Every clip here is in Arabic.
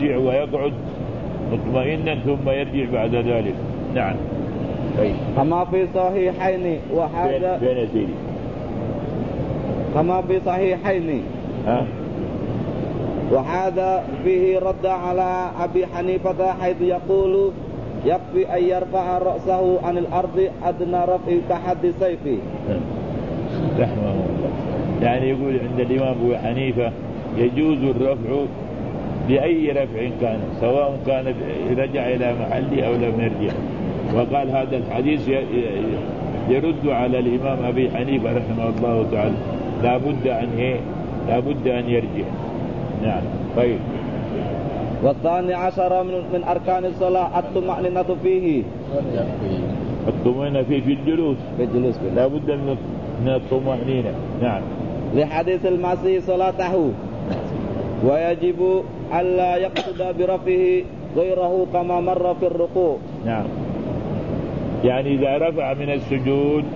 يضطجع ويقعد مطمئنا ثم يرجع بعد ذلك. نعم. كما في صحيحين وهذا فين سيدي؟ كما في صحيحين وهذا فيه رد على أبي حنيفة حيث يقول يكفي أن يرفع رأسه عن الأرض أدنى رفع كحد سيفه. رحمه الله. يعني يقول عند الإمام أبو حنيفة يجوز الرفع بأي رفع كان، سواء كان رجع إلى محله أو لم يرجع. وقال هذا الحديث يرد على الإمام أبي حنيفة رحمه الله تعالى، لا بد أن يرجع. نعم. طيب. والثاني عشر من أركان الصلاة الطمأنينة فيه. الطمأنينة في الجلوس. لا بد من الطمأنينة. نعم. لحديث المسيح صلاته ويجب ألا يقصد برفعه غيره كما مر في الركوع. نعم. يعني إذا رفع من السجود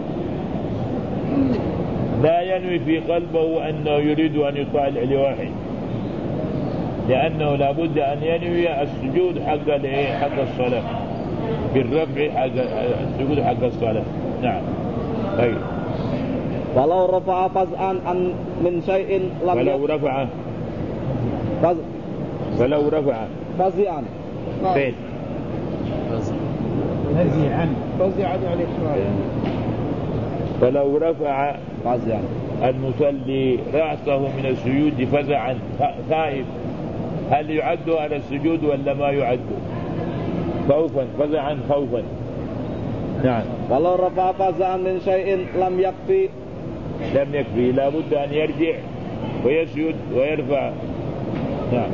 لا ينوي في قلبه أنه يريد أن يطالع لواحد، لأنه لا بد أن ينوي السجود حق الصلاة، بالرفع حق السجود حق الصلاة. نعم. طيب. ولو رفع فزعا من شيء لم ولو رفع فزعا فين؟ فزعا يعني فلو رفع المصلي رأسه من السجود فزعا خائف، هل يعد على السجود ولا ما يعد؟ فزعا خوفا. نعم. ولو رفع فزعا من شيء لم يكفي، لا بد أن يرجع ويسجد ويرفع. نعم.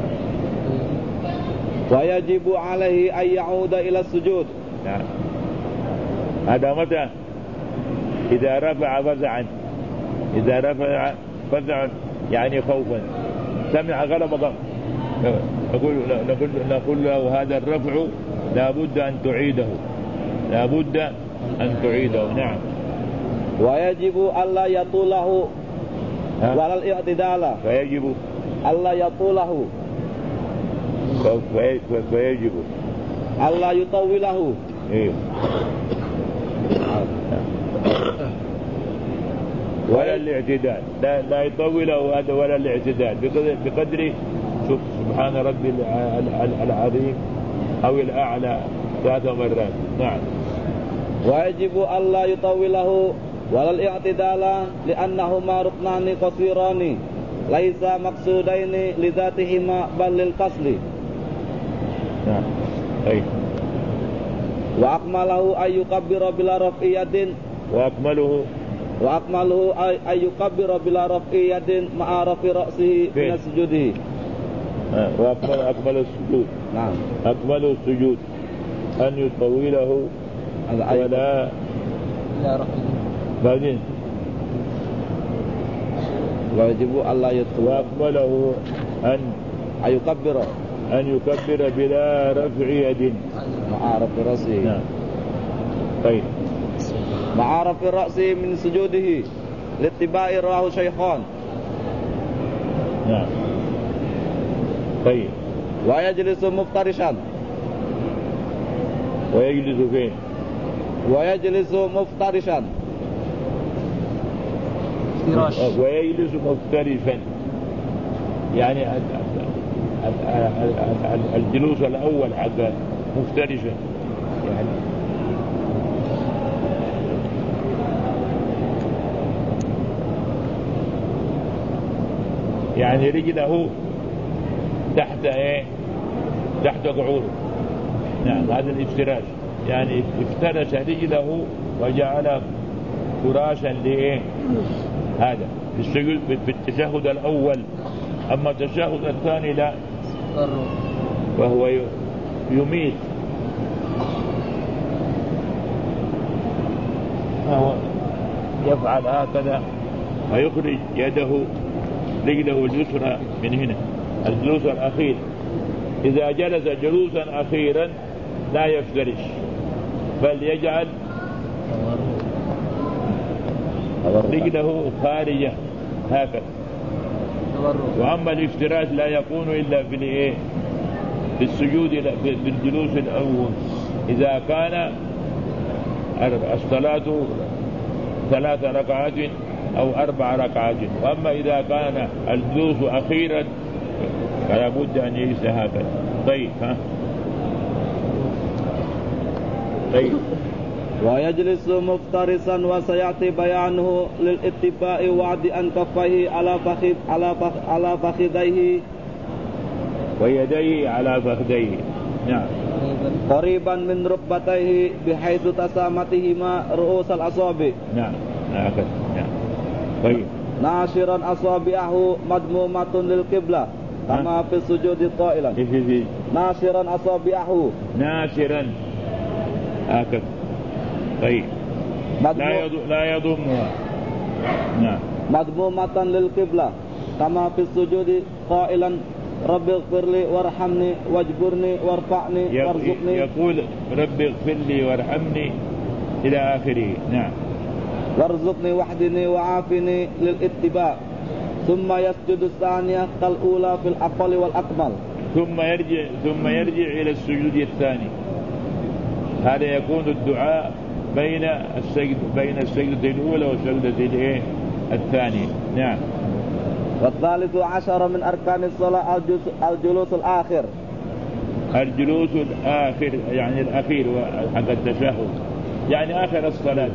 ويجب عليه أن يعود إلى السجود. نعم. هذا متى؟ إذا رفع فزعا يعني خوفا، سمع غلبة، نقول له هذا الرفع لا بد أن تعيده. نعم. ويجب ألا يطوله ولا الاعتدال. فيجب ألا يطوله فيجب ألا يطوله. إيه. ولا الاعتدال، لا يطوله هذا ولا الاعتدال، بقدر سبحان ربي العظيم أو الأعلى 3 مرات. نعم. ويجب ألا يطوله ولا الاعتدال لأنهما ركنان قصيران ليس مقصودين لذاتهما بل للفصل. نعم. أي. وأكمله أن يكبر بلا رفع يد. وأكمله أن يكبر بلا رفع يد مع رفع رأسه من سجوده. أكمل السجود. نعم. أكمل السجود أن يطوله ولا بعدين. ويجب ألا يطول. وأكمله أن يكبر بلا رفع يد مع رفع رأسه. نعم. طيب. مع رفع رأسه من سجوده لاتباع رواه شيخان. نعم. طيب. ويجلس مفترشا. ويجلس فين؟ ويجلس مفترشا. ويجلس مفترشا يعني الجلوس الأول حق مفترشا يعني رجله تحت قعوده. نعم. هذا الافتراش، يعني افترش رجله وجعل فراشا هذا في التشهد الأول. أما التشهد الثاني لا، وهو يميل، وهو يفعل هكذا ويخرج يده رجله اليسرى من هنا، الجلوس الأخير. إذا جلس جلوسا أخيرا لا يفترش، بل يجعل رجله خارجة هكذا. وأما الافتراش لا يكون إلا بالسجود بالجلوس الأول إذا كان الصلاة 3 ركعات أو 4 ركعات. وأما إذا كان الجلوس أخيرا فلا بد أن يجلس هكذا. طيب طيب. ويجلس مفترسا وسيأتي بيانه للاتباع وعد أن كفيه على فخذيه ويديه على فخذيه. نعم. قريبا من ركبتيه بحيث تسامتهما رؤوس الأصابع. نعم هكذا. نعم. طيب. ناشرا أصابعه مضمومة للقبلة كما في السجود قائلا. ناشرا أصابعه. ناشرا هكذا. طيب. لا يضمها. نعم. مضمومة للقبلة كما في السجود قائلا رب اغفر لي وارحمني واجبرني وارفعني وارزقني. يقول رب اغفر لي وارحمني إلى آخره. نعم. وارزقني واهدني وعافني للاتباع. ثم يسجد الثانية كالأولى في الأقل والأكمل. ثم يرجع إلى السجود الثاني. هذا يكون الدعاء بين السجدة الأولى والسجدة الثانية. نعم. والثالث عشر من أركان الصلاة الجلوس الآخر. الجلوس الآخر يعني الأخير حق التشهد يعني آخر الصلاة.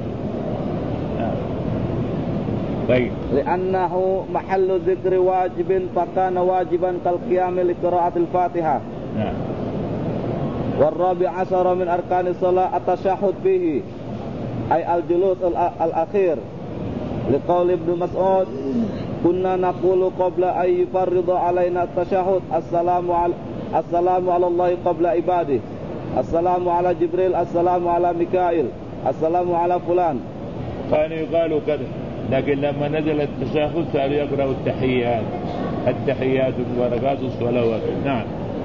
طيب. لأنه محل ذكر واجب فكان واجبا كالقيام لقراءة الفاتحة. نعم. والرابع عشر من أركان الصلاة التشهد فيه أي الجلوس الأخير لقول ابن مسعود كنا نقول قبل أن يفرض علينا التشهد السلام على الله قبل عباده، السلام على جبريل، السلام على ميكائيل، السلام على فلان. كانوا يقالوا كذا، لكن لما نزل التشهد صاروا يقرأوا التحيات والبركات والصلوات. نعم.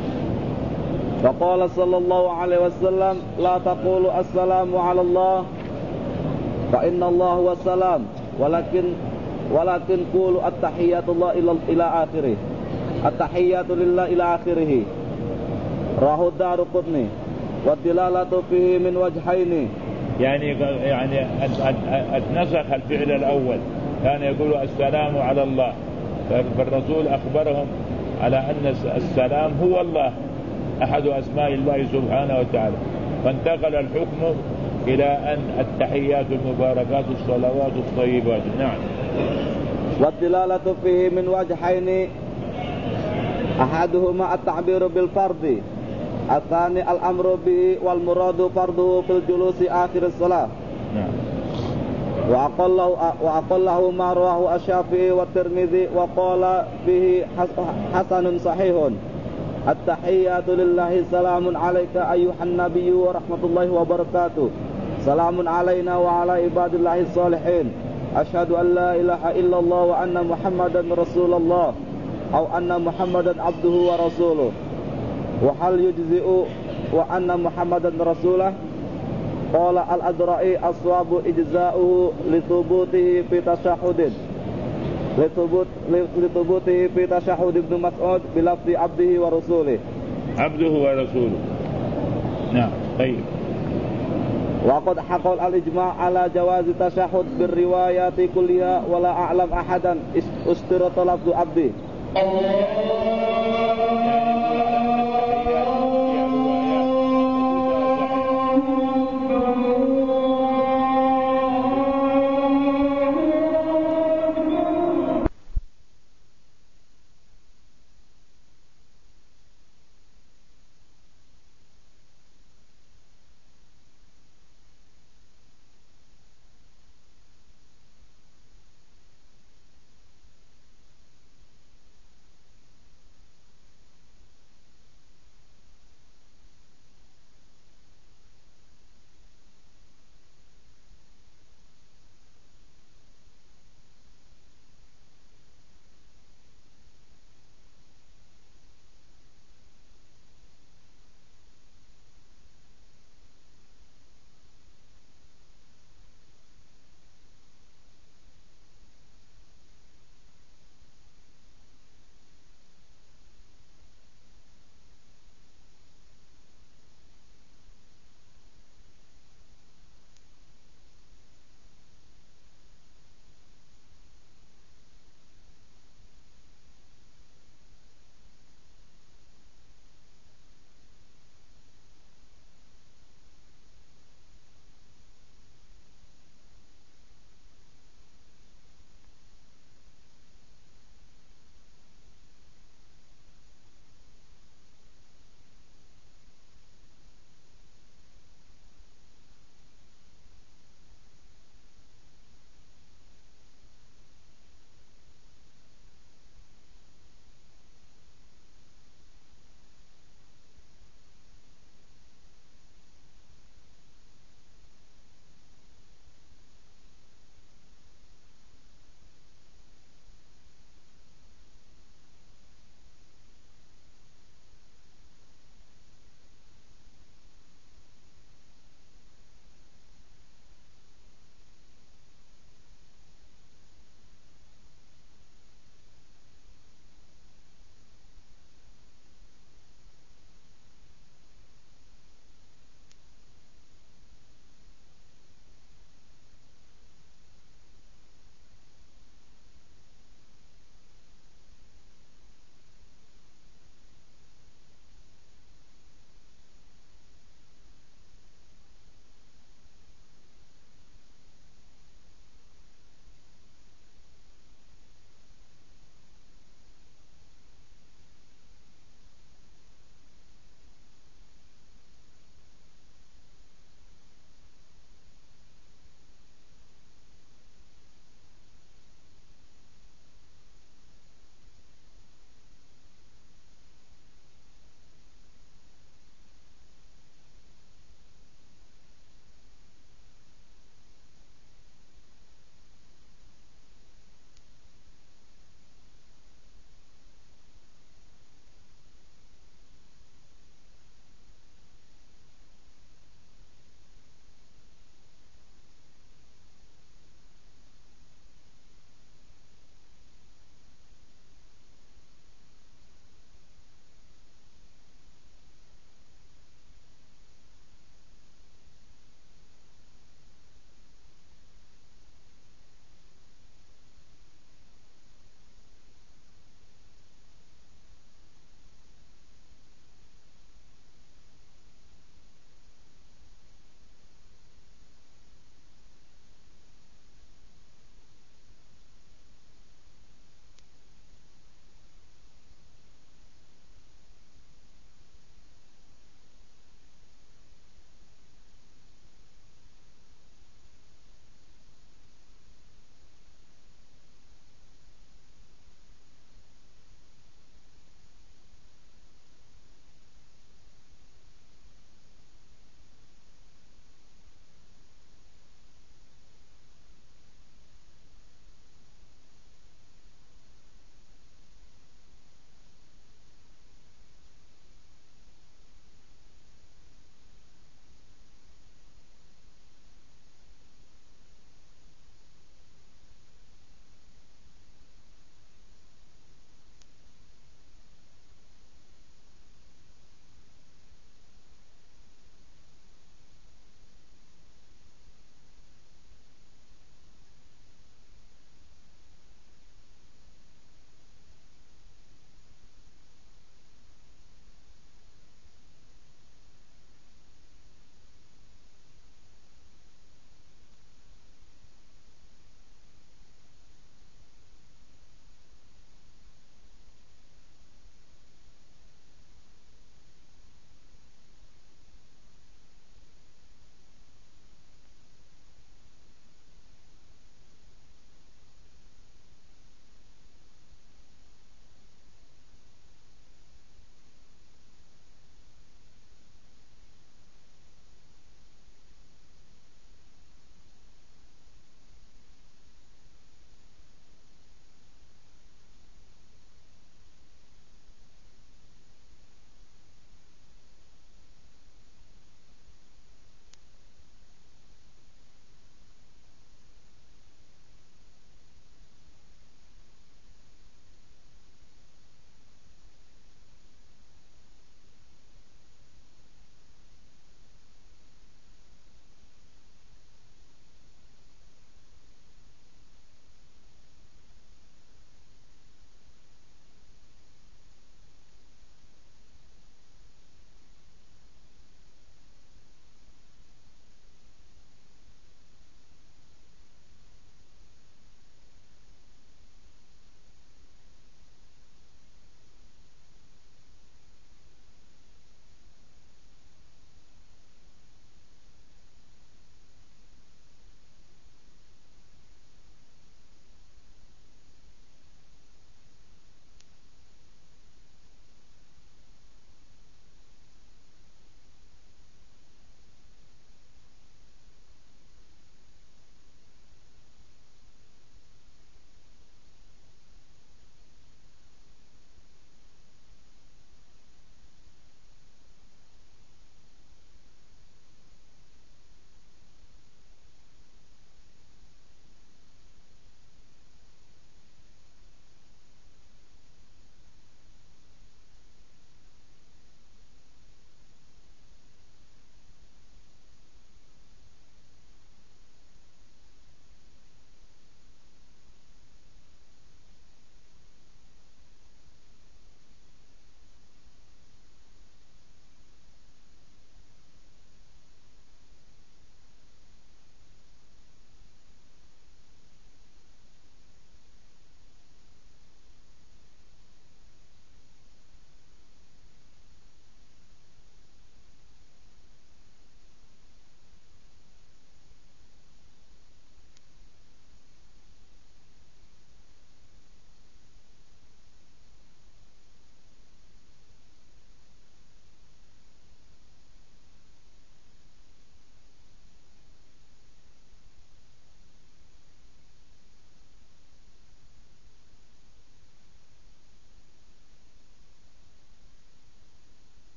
فقال صلى الله عليه وسلم لا تقولوا السلام على الله فإن الله هو السلام ولكن قولوا التحيات الله إلى آخره، التحيات لله إلى آخره. رواه الدارقطني. والدلالة فيه من وجهين، يعني اتنسخ الفعل الأول، كان يقول السلام على الله، فالرسول أخبرهم على أن السلام هو الله أحد أسماء الله سبحانه وتعالى، فانتقل الحكم إلى أن التحيات المباركات الصلوات الطيبات. نعم. والدلالة فيه من وجهين، أحدهما التعبير بالفرض، الثاني الأمر به والمراد فرضه في الجلوس آخر الصلاة. نعم. وأقله ما رواه الشافعي والترمذي وقال به حسن صحيح. التحيات لله سلام عليك أيها النبي ورحمة الله وبركاته، سلام علينا وعلى عباد الله الصالحين، أشهد أن لا إله إلا الله وأن محمدا رسول الله أو أن محمدا عبده ورسوله. وهل يجزئ وأن محمدا رسوله؟ قال الأزرعي الصواب إجزاؤه لثبوته في تشهد ابن مسعود بلفظ عبده ورسوله. عبده ورسوله. نعم. طيب. وقد حصل الإجماع على جواز التشهد بالروايات كلها ولا أعلم أحدا اشترط لفظ عبده.